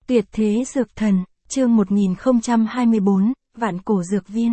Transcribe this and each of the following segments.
Tuyệt thế dược thần, chương 1024, Vạn cổ dược viên.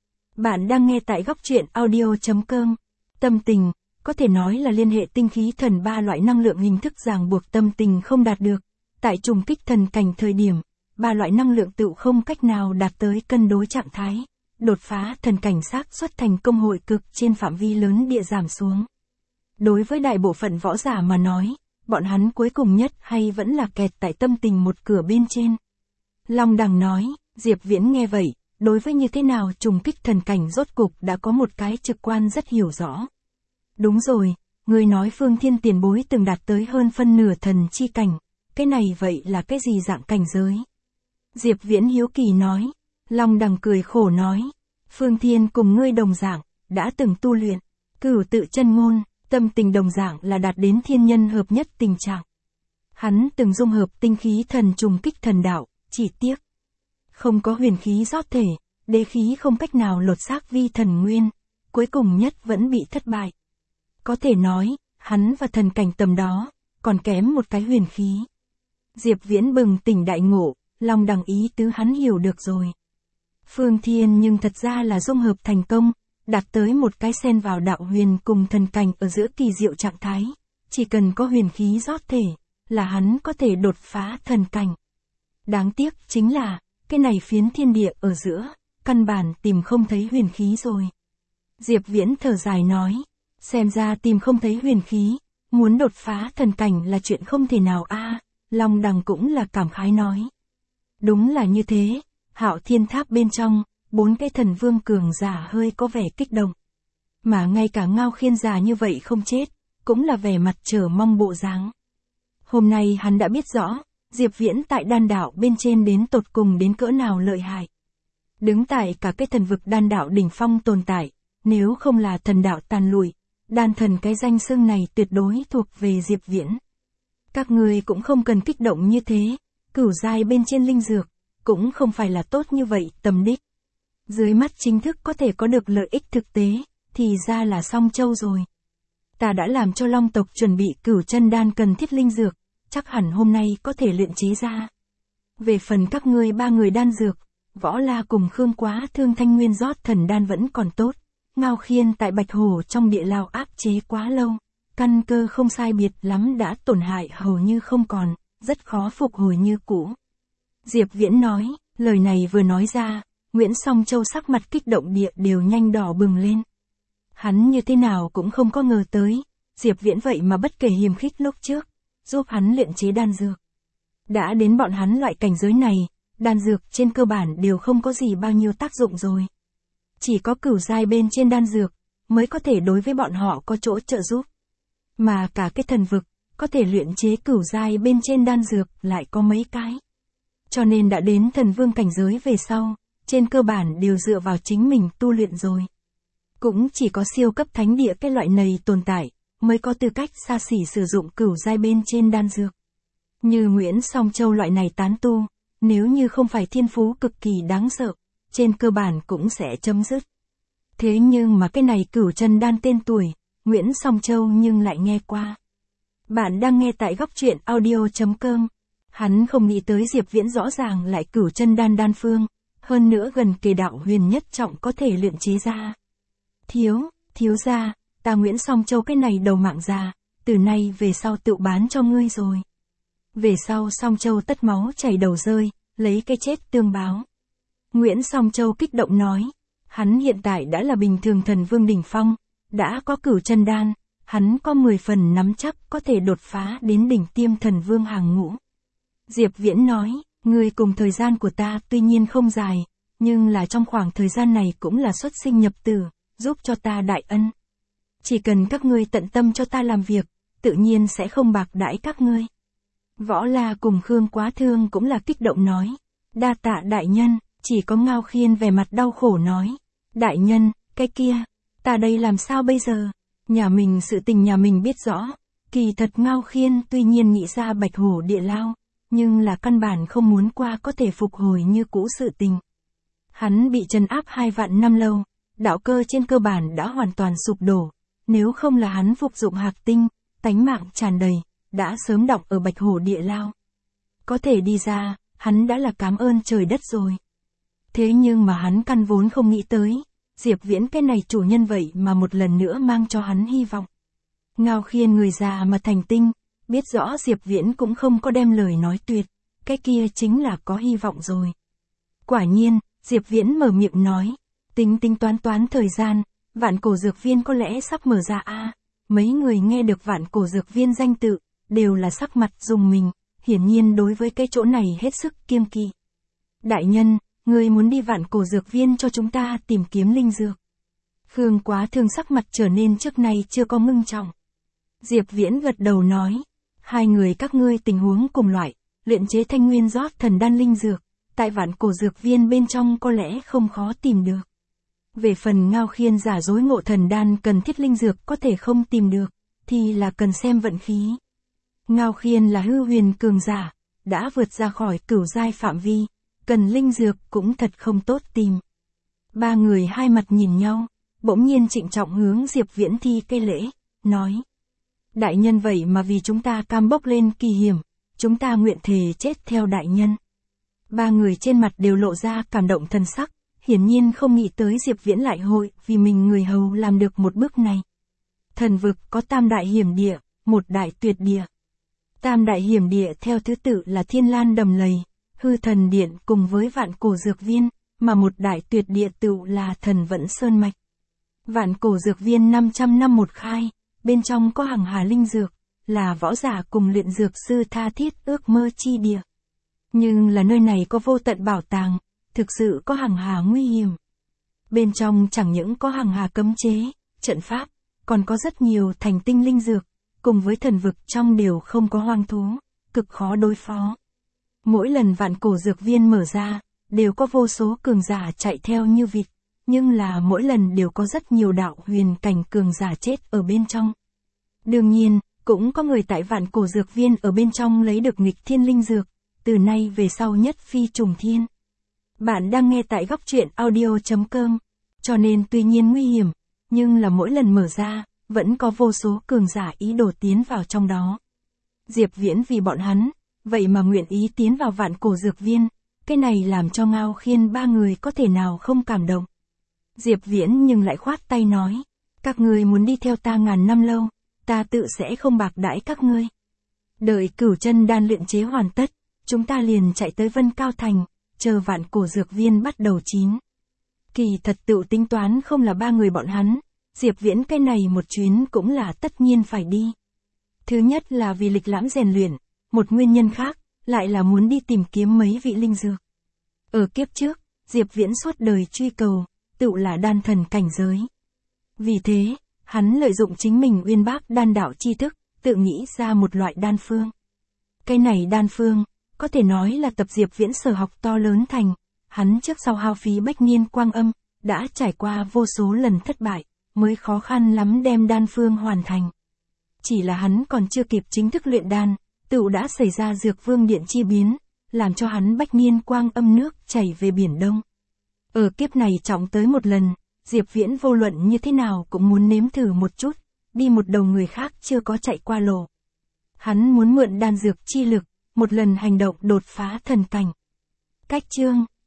Bạn đang nghe tại góc truyện audio.com. Tâm tình, có thể nói là liên hệ tinh khí thần ba loại năng lượng hình thức ràng buộc tâm tình không đạt được. Tại trùng kích thần cảnh thời điểm, ba loại năng lượng tựu không cách nào đạt tới cân đối trạng thái. Đột phá thần cảnh xác suất thành công hội cực trên phạm vi lớn địa giảm xuống. Đối với đại bộ phận võ giả mà nói, bọn hắn cuối cùng nhất hay vẫn là kẹt tại tâm tình một cửa bên trên. Long Đằng nói, Diệp Viễn nghe vậy, đối với như thế nào trùng kích thần cảnh rốt cục đã có một cái trực quan rất hiểu rõ. Đúng rồi, ngươi nói Phương Thiên tiền bối từng đạt tới hơn phân nửa thần chi cảnh, cái này vậy là cái gì dạng cảnh giới? Diệp Viễn hiếu kỳ nói, Long Đằng cười khổ nói, Phương Thiên cùng ngươi đồng dạng, đã từng tu luyện, cửu tự chân ngôn, tâm tình đồng dạng là đạt đến thiên nhân hợp nhất tình trạng. Hắn từng dung hợp tinh khí thần trùng kích thần đạo, chỉ tiếc không có huyền khí rót thể, đế khí không cách nào lột xác vi thần nguyên, cuối cùng nhất vẫn bị thất bại. Có thể nói, hắn và thần cảnh tầm đó, còn kém một cái huyền khí. Diệp Viễn bừng tỉnh đại ngộ, Long Đằng ý tứ hắn hiểu được rồi. Phương Thiên nhưng thật ra là dung hợp thành công, đạt tới một cái xen vào đạo huyền cùng thần cảnh ở giữa kỳ diệu trạng thái, chỉ cần có huyền khí rót thể, là hắn có thể đột phá thần cảnh. Đáng tiếc chính là, cái này phiến thiên địa ở giữa, căn bản tìm không thấy huyền khí rồi. Diệp Viễn thở dài nói, xem ra tìm không thấy huyền khí, muốn đột phá thần cảnh là chuyện không thể nào a. Long Đằng cũng là cảm khái nói. Đúng là như thế, Hạo Thiên Tháp bên trong, 4 cái thần vương cường giả hơi có vẻ kích động. Mà ngay cả Ngao Khiên già như vậy không chết, cũng là vẻ mặt chờ mong bộ dáng. Hôm nay hắn đã biết rõ, Diệp Viễn tại đan đạo bên trên đến tột cùng đến cỡ nào lợi hại. Đứng tại cả cái thần vực đan đạo đỉnh phong tồn tại, nếu không là thần đạo tàn lụi, đan thần cái danh xưng này tuyệt đối thuộc về Diệp Viễn. Các người cũng không cần kích động như thế, cửu giai bên trên linh dược, cũng không phải là tốt như vậy tầm đích. Dưới mắt chính thức có thể có được lợi ích thực tế, thì ra là Song Châu rồi. Ta đã làm cho Long tộc chuẩn bị cửu chân đan cần thiết linh dược, chắc hẳn hôm nay có thể luyện chế ra. Về phần các ngươi 3 người đan dược, Võ La cùng Khương Quá Thương Thanh Nguyên rót thần đan vẫn còn tốt, Ngao Khiên tại Bạch Hổ trong địa lao áp chế quá lâu, căn cơ không sai biệt lắm đã tổn hại hầu như không còn, rất khó phục hồi như cũ. Diệp Viễn nói, lời này vừa nói ra, Nguyễn Song Châu sắc mặt kích động địa đều nhanh đỏ bừng lên. Hắn như thế nào cũng không có ngờ tới, Diệp Viễn vậy mà bất kể hiềm khích lúc trước, giúp hắn luyện chế đan dược. Đã đến bọn hắn loại cảnh giới này, đan dược trên cơ bản đều không có gì bao nhiêu tác dụng rồi. Chỉ có cửu giai bên trên đan dược, mới có thể đối với bọn họ có chỗ trợ giúp. Mà cả cái thần vực, có thể luyện chế cửu giai bên trên đan dược lại có mấy cái. Cho nên đã đến thần vương cảnh giới về sau, trên cơ bản đều dựa vào chính mình tu luyện rồi. Cũng chỉ có siêu cấp thánh địa cái loại này tồn tại, mới có tư cách xa xỉ sử dụng cửu giai bên trên đan dược. Như Nguyễn Song Châu loại này tán tu, nếu như không phải thiên phú cực kỳ đáng sợ, trên cơ bản cũng sẽ chấm dứt. Thế nhưng mà cái này cửu chân đan tên tuổi, Nguyễn Song Châu nhưng lại nghe qua. Bạn đang nghe tại góc truyện audio.com. Hắn không nghĩ tới Diệp Viễn rõ ràng lại cửu chân đan đan phương, hơn nữa gần kề đạo huyền nhất trọng có thể luyện chế ra. Thiếu gia, ta Nguyễn Song Châu cái này đầu mạng già, từ nay về sau tự bán cho ngươi rồi. Về sau Song Châu tất máu chảy đầu rơi, lấy cái chết tương báo. Nguyễn Song Châu kích động nói, hắn hiện tại đã là bình thường thần vương đỉnh phong, đã có cửu chân đan, hắn có 10 phần nắm chắc có thể đột phá đến đỉnh tiêm thần vương hàng ngũ. Diệp Viễn nói, ngươi cùng thời gian của ta tuy nhiên không dài, nhưng là trong khoảng thời gian này cũng là xuất sinh nhập tử, giúp cho ta đại ân. Chỉ cần các ngươi tận tâm cho ta làm việc, tự nhiên sẽ không bạc đãi các ngươi. Võ La cùng Khương Quá Thương cũng là kích động nói, đa tạ đại nhân. Chỉ có Ngao Khiên vẻ mặt đau khổ nói, đại nhân, cái kia, ta đây làm sao bây giờ? Nhà mình sự tình nhà mình biết rõ, kỳ thật Ngao Khiên tuy nhiên nghĩ ra Bạch Hổ địa lao, nhưng là căn bản không muốn qua có thể phục hồi như cũ sự tình. Hắn bị trấn áp 2 vạn năm lâu, đạo cơ trên cơ bản đã hoàn toàn sụp đổ, nếu không là hắn phục dụng hạc tinh, tánh mạng tràn đầy, đã sớm đọng ở Bạch Hổ địa lao. Có thể đi ra, hắn đã là cảm ơn trời đất rồi. Thế nhưng mà hắn căn vốn không nghĩ tới, Diệp Viễn cái này chủ nhân vậy mà một lần nữa mang cho hắn hy vọng. Ngao Khiên người già mà thành tinh, biết rõ Diệp Viễn cũng không có đem lời nói tuyệt, cái kia chính là có hy vọng rồi. Quả nhiên, Diệp Viễn mở miệng nói, tính toán thời gian, Vạn Cổ Dược Viên có lẽ sắp mở ra a. Mấy người nghe được Vạn Cổ Dược Viên danh tự, đều là sắc mặt rùng mình, hiển nhiên đối với cái chỗ này hết sức kiêng kỵ. Đại nhân, người muốn đi Vạn Cổ Dược Viên cho chúng ta tìm kiếm linh dược. Khương Quá Thương sắc mặt trở nên trước nay chưa có ngưng trọng. Diệp Viễn gật đầu nói, hai người các ngươi tình huống cùng loại, luyện chế thanh nguyên rót thần đan linh dược, tại Vạn Cổ Dược Viên bên trong có lẽ không khó tìm được. Về phần Ngao Khiên giả dối ngộ thần đan cần thiết linh dược có thể không tìm được, thì là cần xem vận khí. Ngao Khiên là hư huyền cường giả, đã vượt ra khỏi cửu giai phạm vi, cần linh dược cũng thật không tốt tìm. Ba người hai mặt nhìn nhau, bỗng nhiên trịnh trọng hướng Diệp Viễn thi cây lễ, nói. Đại nhân vậy mà vì chúng ta cam bốc lên kỳ hiểm, chúng ta nguyện thề chết theo đại nhân. Ba người trên mặt đều lộ ra cảm động thần sắc, hiển nhiên không nghĩ tới Diệp Viễn lại hội vì mình người hầu làm được một bước này. Thần vực có tam đại hiểm địa, một đại tuyệt địa. Tam đại hiểm địa theo thứ tự là Thiên Lan Đầm Lầy, Hư Thần Điện cùng với Vạn Cổ Dược Viên, mà một đại tuyệt địa tựu là Thần Vẫn Sơn Mạch. Vạn Cổ Dược Viên 500 năm một khai, bên trong có hằng hà linh dược, là võ giả cùng luyện dược sư tha thiết ước mơ chi địa. Nhưng là nơi này có vô tận bảo tàng, thực sự có hằng hà nguy hiểm. Bên trong chẳng những có hằng hà cấm chế, trận pháp, còn có rất nhiều thành tinh linh dược, cùng với thần vực trong đều không có hoang thú, cực khó đối phó. Mỗi lần Vạn Cổ Dược Viên mở ra, đều có vô số cường giả chạy theo như vịt, nhưng là mỗi lần đều có rất nhiều đạo huyền cảnh cường giả chết ở bên trong. Đương nhiên, cũng có người tại Vạn Cổ Dược Viên ở bên trong lấy được nghịch thiên linh dược, từ nay về sau nhất phi trùng thiên. Bạn đang nghe tại góc truyện audio.com, cho nên tuy nhiên nguy hiểm, nhưng là mỗi lần mở ra, vẫn có vô số cường giả ý đồ tiến vào trong đó. Diệp Viễn vì bọn hắn, vậy mà nguyện ý tiến vào Vạn Cổ Dược Viên, cái này làm cho Ngao Khiên ba người có thể nào không cảm động. Diệp Viễn nhưng lại khoát tay nói, các ngươi muốn đi theo ta ngàn năm lâu, ta tự sẽ không bạc đãi các ngươi. Đợi Cửu Chân đan luyện chế hoàn tất, chúng ta liền chạy tới Vân Cao Thành, chờ Vạn Cổ Dược Viên bắt đầu chín. Kỳ thật tự tính toán không là ba người bọn hắn, Diệp Viễn cái này một chuyến cũng là tất nhiên phải đi. Thứ nhất là vì lịch lãm rèn luyện, một nguyên nhân khác, lại là muốn đi tìm kiếm mấy vị linh dược. Ở kiếp trước, Diệp Viễn suốt đời truy cầu, tự là đan thần cảnh giới. Vì thế, hắn lợi dụng chính mình uyên bác đan đạo tri thức, tự nghĩ ra một loại đan phương. Cái này đan phương, có thể nói là tập Diệp Viễn sở học to lớn thành, hắn trước sau hao phí bách niên quang âm, đã trải qua vô số lần thất bại, mới khó khăn lắm đem đan phương hoàn thành. Chỉ là hắn còn chưa kịp chính thức luyện đan, tựu đã xảy ra Dược Vương Điện chi biến, làm cho hắn bách niên quang âm nước chảy về Biển Đông. Ở kiếp này trọng tới một lần, Diệp Viễn vô luận như thế nào cũng muốn nếm thử một chút, đi một đầu người khác chưa có chạy qua lộ. Hắn muốn mượn đan dược chi lực, một lần hành động đột phá thần cảnh. Cách chương